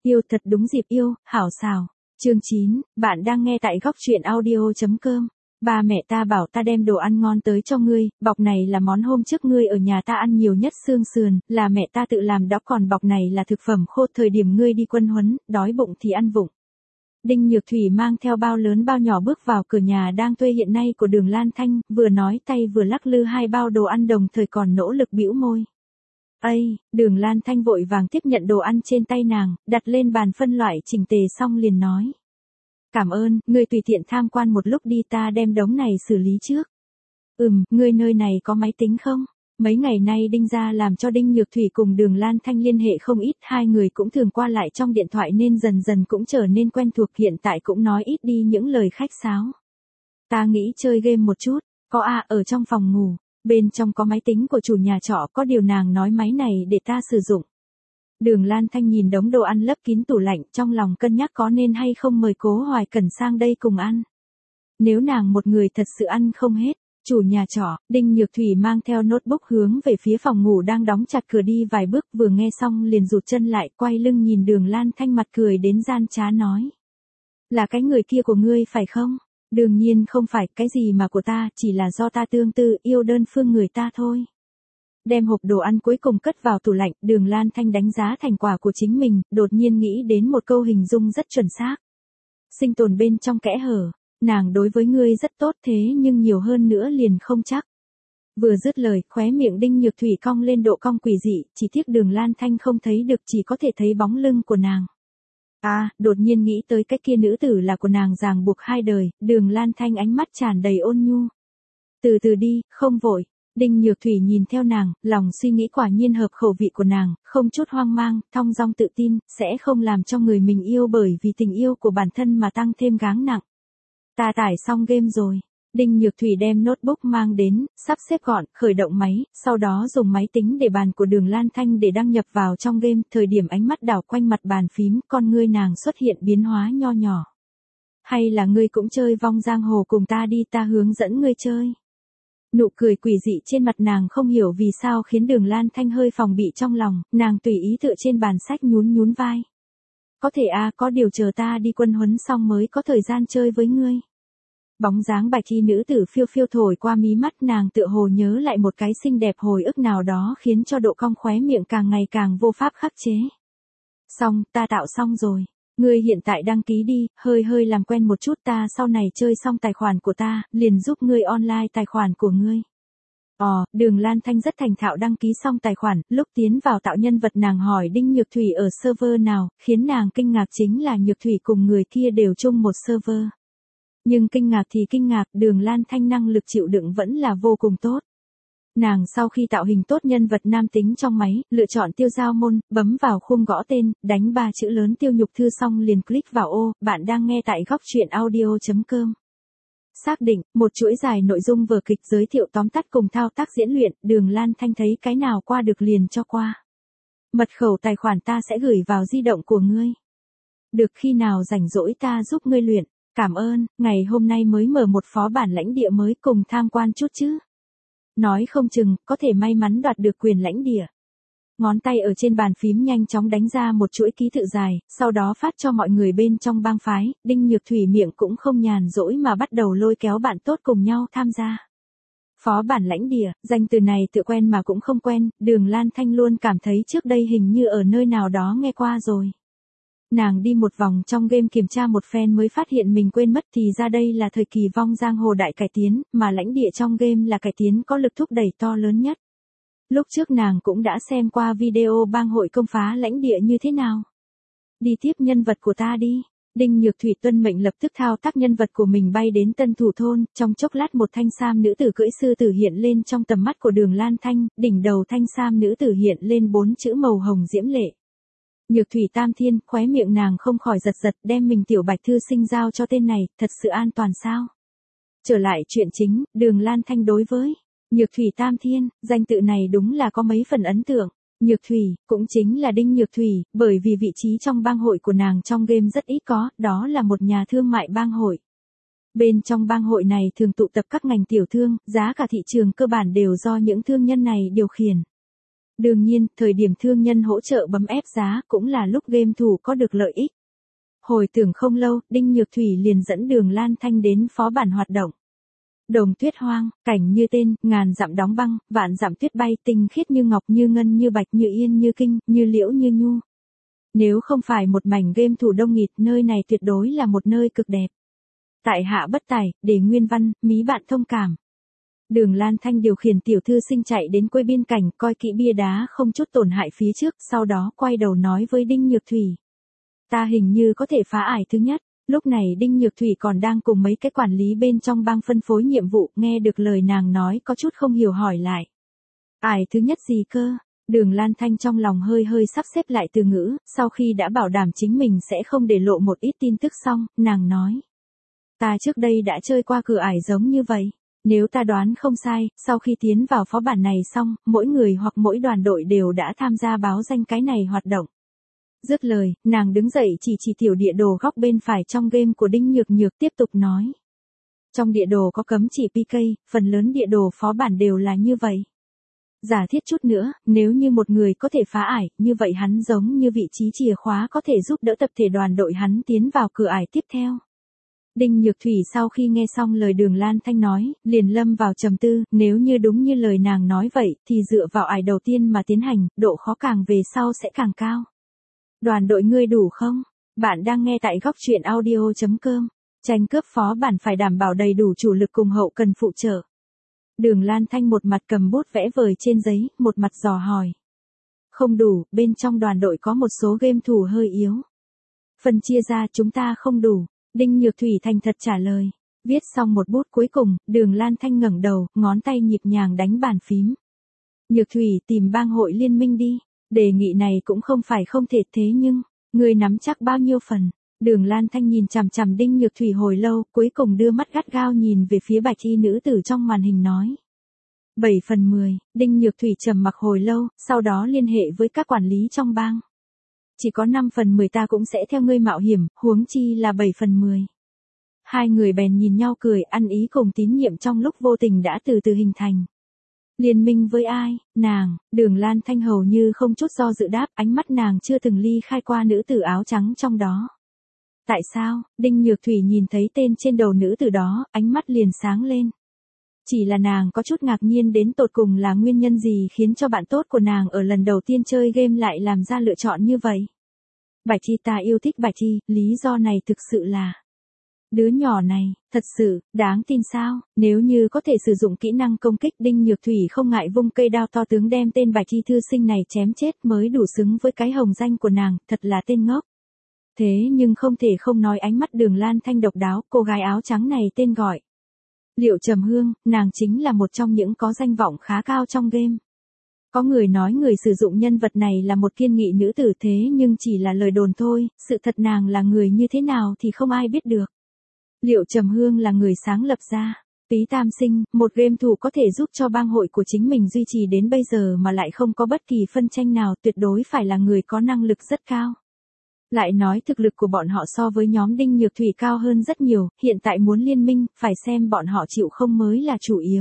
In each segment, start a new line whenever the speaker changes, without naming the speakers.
Yêu thật đúng dịp yêu, hảo xào. Chương 9, bạn đang nghe tại góc truyện audio.com. Ba mẹ ta bảo ta đem đồ ăn ngon tới cho ngươi, bọc này là món hôm trước ngươi ở nhà ta ăn nhiều nhất xương sườn, là mẹ ta tự làm đó, còn bọc này là thực phẩm khô thời điểm ngươi đi quân huấn, đói bụng thì ăn vụng. Đinh Nhược Thủy mang theo bao lớn bao nhỏ bước vào cửa nhà đang thuê hiện nay của Đường Lan Thanh, vừa nói tay vừa lắc lư hai bao đồ ăn đồng thời còn nỗ lực bĩu môi. Ây, Đường Lan Thanh vội vàng tiếp nhận đồ ăn trên tay nàng, đặt lên bàn phân loại chỉnh tề xong liền nói. Cảm ơn, ngươi tùy tiện tham quan một lúc đi, ta đem đống này xử lý trước. Ngươi nơi này có máy tính không? Mấy ngày nay Đinh gia làm cho Đinh Nhược Thủy cùng Đường Lan Thanh liên hệ không ít, hai người cũng thường qua lại trong điện thoại nên dần dần cũng trở nên quen thuộc, hiện tại cũng nói ít đi những lời khách sáo. Ta nghĩ chơi game một chút, có ở trong phòng ngủ, bên trong có máy tính của chủ nhà trọ, có điều nàng nói máy này để ta sử dụng. Đường Lan Thanh nhìn đống đồ ăn lấp kín tủ lạnh, trong lòng cân nhắc có nên hay không mời Cố Hoài Cẩn sang đây cùng ăn. Nếu nàng một người thật sự ăn không hết, chủ nhà trọ, Đinh Nhược Thủy mang theo notebook hướng về phía phòng ngủ đang đóng chặt cửa đi vài bước, vừa nghe xong liền rụt chân lại, quay lưng nhìn Đường Lan Thanh mặt cười đến gian trá nói. Là cái người kia của ngươi phải không? Đương nhiên không phải, cái gì mà của ta, chỉ là do ta tương tư, yêu đơn phương người ta thôi. Đem hộp đồ ăn cuối cùng cất vào tủ lạnh, Đường Lan Thanh đánh giá thành quả của chính mình, đột nhiên nghĩ đến một câu hình dung rất chuẩn xác. Sinh tồn bên trong kẽ hở, nàng đối với ngươi rất tốt thế nhưng nhiều hơn nữa liền không chắc. Vừa dứt lời, khóe miệng Đinh Nhược Thủy cong lên độ cong quỷ dị, chỉ tiếc Đường Lan Thanh không thấy được, chỉ có thể thấy bóng lưng của nàng. Đột nhiên nghĩ tới cái kia nữ tử là của nàng ràng buộc hai đời, Đường Lan Thanh ánh mắt tràn đầy ôn nhu. Từ từ đi, không vội. Đinh Nhược Thủy nhìn theo nàng, lòng suy nghĩ quả nhiên hợp khẩu vị của nàng, không chút hoang mang, thong dong tự tin, sẽ không làm cho người mình yêu bởi vì tình yêu của bản thân mà tăng thêm gánh nặng. Ta tải xong game rồi. Đinh Nhược Thủy đem notebook mang đến, sắp xếp gọn, khởi động máy, sau đó dùng máy tính để bàn của Đường Lan Thanh để đăng nhập vào trong game, thời điểm ánh mắt đảo quanh mặt bàn phím, con ngươi nàng xuất hiện biến hóa nho nhỏ. Hay là ngươi cũng chơi vong giang hồ cùng ta đi, ta hướng dẫn ngươi chơi. Nụ cười quỷ dị trên mặt nàng không hiểu vì sao khiến Đường Lan Thanh hơi phòng bị trong lòng, nàng tùy ý tựa trên bàn sách nhún nhún vai. Có thể có điều chờ ta đi quân huấn xong mới có thời gian chơi với ngươi. Bóng dáng bạch y nữ tử phiêu phiêu thổi qua mí mắt nàng, tựa hồ nhớ lại một cái xinh đẹp hồi ức nào đó khiến cho độ cong khóe miệng càng ngày càng vô pháp khắc chế. Xong, ta tạo xong rồi. Ngươi hiện tại đăng ký đi, hơi làm quen một chút, ta sau này chơi xong tài khoản của ta, liền giúp ngươi online tài khoản của ngươi. Đường Lan Thanh rất thành thạo đăng ký xong tài khoản, lúc tiến vào tạo nhân vật nàng hỏi Đinh Nhược Thủy ở server nào, khiến nàng kinh ngạc chính là Nhược Thủy cùng người kia đều chung một server. Nhưng kinh ngạc thì kinh ngạc, Đường Lan Thanh năng lực chịu đựng vẫn là vô cùng tốt. Nàng sau khi tạo hình tốt nhân vật nam tính trong máy, lựa chọn tiêu giao môn, bấm vào khung gõ tên, đánh 3 chữ lớn Tiêu Nhục Thư xong liền click vào bạn đang nghe tại góc truyện audio.com. Xác định, một chuỗi dài nội dung vở kịch giới thiệu tóm tắt cùng thao tác diễn luyện, Đường Lan Thanh thấy cái nào qua được liền cho qua. Mật khẩu tài khoản ta sẽ gửi vào di động của ngươi. Được, khi nào rảnh rỗi ta giúp ngươi luyện. Cảm ơn, ngày hôm nay mới mở một phó bản lãnh địa mới, cùng tham quan chút chứ. Nói không chừng, có thể may mắn đoạt được quyền lãnh địa. Ngón tay ở trên bàn phím nhanh chóng đánh ra một chuỗi ký tự dài, sau đó phát cho mọi người bên trong bang phái, Đinh Nhược Thủy miệng cũng không nhàn rỗi mà bắt đầu lôi kéo bạn tốt cùng nhau tham gia. Phó bản lãnh địa, danh từ này tự quen mà cũng không quen, Đường Lan Thanh luôn cảm thấy trước đây hình như ở nơi nào đó nghe qua rồi. Nàng đi một vòng trong game kiểm tra một phen mới phát hiện mình quên mất, thì ra đây là thời kỳ vong giang hồ đại cải tiến, mà lãnh địa trong game là cải tiến có lực thúc đẩy to lớn nhất. Lúc trước nàng cũng đã xem qua video bang hội công phá lãnh địa như thế nào. Đi tiếp nhân vật của ta đi. Đinh Nhược Thủy tuân mệnh lập tức thao tác nhân vật của mình bay đến Tân Thủ thôn, trong chốc lát một thanh sam nữ tử cưỡi sư tử hiện lên trong tầm mắt của Đường Lan Thanh, đỉnh đầu thanh sam nữ tử hiện lên 4 chữ màu hồng diễm lệ. Nhược Thủy Tam Thiên, khóe miệng nàng không khỏi giật giật, đem mình tiểu bạch thư sinh giao cho tên này, thật sự an toàn sao? Trở lại chuyện chính, Đường Lan Thanh đối với Nhược Thủy Tam Thiên, danh tự này đúng là có mấy phần ấn tượng. Nhược Thủy, cũng chính là Đinh Nhược Thủy, bởi vì vị trí trong bang hội của nàng trong game rất ít có, đó là một nhà thương mại bang hội. Bên trong bang hội này thường tụ tập các ngành tiểu thương, giá cả thị trường cơ bản đều do những thương nhân này điều khiển. Đương nhiên, thời điểm thương nhân hỗ trợ bấm ép giá cũng là lúc game thủ có được lợi ích. Hồi tưởng không lâu, Đinh Nhược Thủy liền dẫn Đường Lan Thanh đến phó bản hoạt động. Đồng tuyết hoang, cảnh như tên, ngàn dặm đóng băng, vạn dặm tuyết bay, tinh khiết như ngọc như ngân như bạch như yên như kinh, như liễu như nhu. Nếu không phải một mảnh game thủ đông nghịt, nơi này tuyệt đối là một nơi cực đẹp. Tại hạ bất tài, để nguyên văn, mí bạn thông cảm. Đường Lan Thanh điều khiển tiểu thư sinh chạy đến quầy biên cảnh, coi kỹ bia đá không chút tổn hại phía trước, sau đó quay đầu nói với Đinh Nhược Thủy. Ta hình như có thể phá ải thứ nhất. Lúc này Đinh Nhược Thủy còn đang cùng mấy cái quản lý bên trong bang phân phối nhiệm vụ, nghe được lời nàng nói có chút không hiểu hỏi lại. Ải thứ nhất gì cơ? Đường Lan Thanh trong lòng hơi hơi sắp xếp lại từ ngữ, sau khi đã bảo đảm chính mình sẽ không để lộ một ít tin tức xong, nàng nói. Ta trước đây đã chơi qua cửa ải giống như vậy. Nếu ta đoán không sai, sau khi tiến vào phó bản này xong, mỗi người hoặc mỗi đoàn đội đều đã tham gia báo danh cái này hoạt động. Dứt lời, nàng đứng dậy chỉ tiểu địa đồ góc bên phải trong game của Đinh Nhược Nhược tiếp tục nói. Trong địa đồ có cấm chỉ PK, phần lớn địa đồ phó bản đều là như vậy. Giả thiết chút nữa, nếu như một người có thể phá ải, như vậy hắn giống như vị trí chìa khóa có thể giúp đỡ tập thể đoàn đội hắn tiến vào cửa ải tiếp theo. Đinh Nhược Thủy sau khi nghe xong lời Đường Lan Thanh nói, liền lâm vào trầm tư, nếu như đúng như lời nàng nói vậy, thì dựa vào ải đầu tiên mà tiến hành, độ khó càng về sau sẽ càng cao. Đoàn đội ngươi đủ không? Bạn đang nghe tại góc truyện audio.com. Tranh cướp phó bản phải đảm bảo đầy đủ chủ lực cùng hậu cần phụ trợ. Đường Lan Thanh một mặt cầm bút vẽ vời trên giấy, một mặt dò hỏi. Không đủ, bên trong đoàn đội có một số game thủ hơi yếu. Phần chia ra chúng ta không đủ. Đinh Nhược Thủy thành thật trả lời. Viết xong một bút cuối cùng, Đường Lan Thanh ngẩng đầu, ngón tay nhịp nhàng đánh bàn phím. Nhược Thủy tìm bang hội liên minh đi. Đề nghị này cũng không phải không thể thế nhưng, người nắm chắc bao nhiêu phần. Đường Lan Thanh nhìn chằm chằm Đinh Nhược Thủy hồi lâu, cuối cùng đưa mắt gắt gao nhìn về phía bạch y nữ tử trong màn hình nói. 7/10, Đinh Nhược Thủy trầm mặc hồi lâu, sau đó liên hệ với các quản lý trong bang. Chỉ có 5/10 ta cũng sẽ theo ngươi mạo hiểm, huống chi là 7/10. Hai người bèn nhìn nhau cười, ăn ý cùng tín nhiệm trong lúc vô tình đã từ từ hình thành. Liên minh với ai? Nàng. Đường Lan Thanh hầu như không chút do dự đáp, ánh mắt nàng chưa từng ly khai qua nữ tử áo trắng trong đó. Tại sao? Đinh Nhược Thủy nhìn thấy tên trên đầu nữ tử đó, ánh mắt liền sáng lên. Chỉ là nàng có chút ngạc nhiên đến tột cùng là nguyên nhân gì khiến cho bạn tốt của nàng ở lần đầu tiên chơi game lại làm ra lựa chọn như vậy. Bạch Chi, ta yêu thích Bạch Chi, lý do này thực sự là... Đứa nhỏ này, thật sự, đáng tin sao? Nếu như có thể sử dụng kỹ năng công kích, Đinh Nhược Thủy không ngại vung cây đao to tướng đem tên Bạch Chi thư sinh này chém chết mới đủ xứng với cái hồng danh của nàng, thật là tên ngốc. Thế nhưng không thể không nói ánh mắt Đường Lan Thanh độc đáo, cô gái áo trắng này tên gọi. Liệu Trầm Hương, nàng chính là một trong những có danh vọng khá cao trong game. Có người nói người sử dụng nhân vật này là một kiên nghị nữ tử thế nhưng chỉ là lời đồn thôi, sự thật nàng là người như thế nào thì không ai biết được. Liệu Trầm Hương là người sáng lập ra. Tý Tam Sinh, một game thủ có thể giúp cho bang hội của chính mình duy trì đến bây giờ mà lại không có bất kỳ phân tranh nào, tuyệt đối phải là người có năng lực rất cao. Lại nói thực lực của bọn họ so với nhóm Đinh Nhược Thủy cao hơn rất nhiều, hiện tại muốn liên minh, phải xem bọn họ chịu không mới là chủ yếu.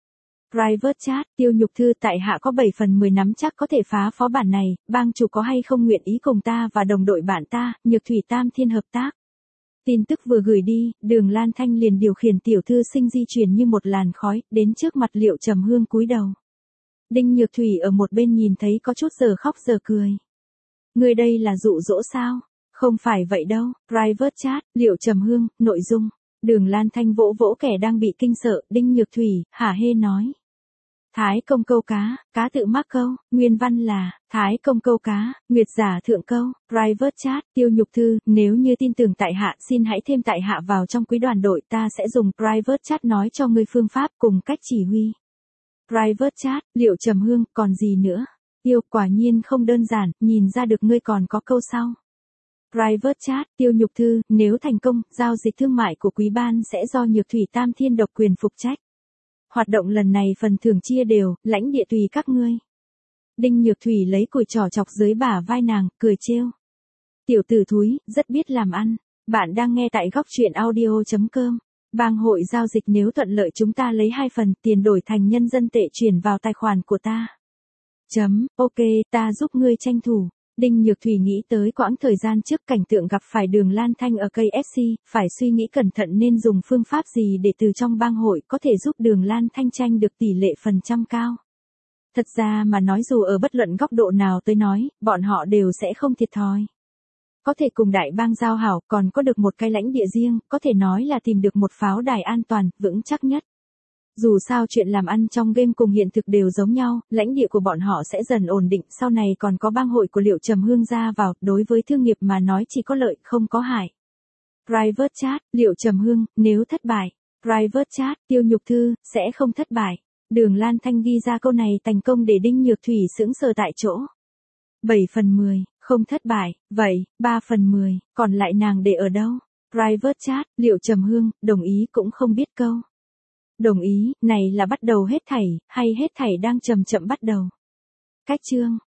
Private chat, Tiêu Nhục Thư, tại hạ có 7/10 nắm chắc có thể phá phó bản này, bang chủ có hay không nguyện ý cùng ta và đồng đội bạn ta, Nhược Thủy Tam Thiên hợp tác. Tin tức vừa gửi đi, Đường Lan Thanh liền điều khiển tiểu thư sinh di chuyển như một làn khói, đến trước mặt Liệu Trầm Hương cúi đầu. Đinh Nhược Thủy ở một bên nhìn thấy có chút giờ khóc giờ cười. Người đây là dụ dỗ sao? Không phải vậy đâu. Private chat, Liệu Trầm Hương, nội dung. Đường Lan Thanh vỗ vỗ kẻ đang bị kinh sợ, Đinh Nhược Thủy, hả hê nói. Thái công câu cá, cá tự mắc câu, nguyên văn là, Thái công câu cá, nguyệt giả thượng câu, private chat, Tiêu Nhục Thư, nếu như tin tưởng tại hạ xin hãy thêm tại hạ vào trong quý đoàn đội, ta sẽ dùng private chat nói cho ngươi phương pháp cùng cách chỉ huy. Private chat, Liệu Trầm Hương, còn gì nữa? Tiêu, quả nhiên không đơn giản, nhìn ra được ngươi còn có câu sau. Private chat, Tiêu Nhục Thư, nếu thành công, giao dịch thương mại của quý ban sẽ do Nhược Thủy Tam Thiên độc quyền phục trách. Hoạt động lần này phần thưởng chia đều, lãnh địa tùy các ngươi. Đinh Nhược Thủy lấy cùi trỏ chọc dưới bả vai nàng, cười trêu. Tiểu tử thúi, rất biết làm ăn. Bạn đang nghe tại góc truyện audio.com. Bang hội giao dịch nếu thuận lợi chúng ta lấy 2 phần tiền đổi thành nhân dân tệ chuyển vào tài khoản của ta. Ok, ta giúp ngươi tranh thủ. Đinh Nhược Thủy nghĩ tới quãng thời gian trước cảnh tượng gặp phải Đường Lan Thanh ở KFC, phải suy nghĩ cẩn thận nên dùng phương pháp gì để từ trong bang hội có thể giúp Đường Lan Thanh tranh được tỷ lệ phần trăm cao. Thật ra mà nói dù ở bất luận góc độ nào tới nói, bọn họ đều sẽ không thiệt thòi. Có thể cùng đại bang giao hảo, còn có được một cái lãnh địa riêng, có thể nói là tìm được một pháo đài an toàn, vững chắc nhất. Dù sao chuyện làm ăn trong game cùng hiện thực đều giống nhau, lãnh địa của bọn họ sẽ dần ổn định, sau này còn có bang hội của Liệu Trầm Hương ra vào, đối với thương nghiệp mà nói chỉ có lợi, không có hại. Private chat, Liệu Trầm Hương, nếu thất bại. Private chat, Tiêu Nhục Thư, sẽ không thất bại. Đường Lan Thanh ghi ra câu này thành công để Đinh Nhược Thủy sững sờ tại chỗ. 7/10, không thất bại, vậy, 3/10, còn lại nàng để ở đâu? Private chat, Liệu Trầm Hương, đồng ý cũng không biết câu. Đồng ý, này là bắt đầu hết thảy, hay hết thảy đang chậm chậm bắt đầu? Cách chương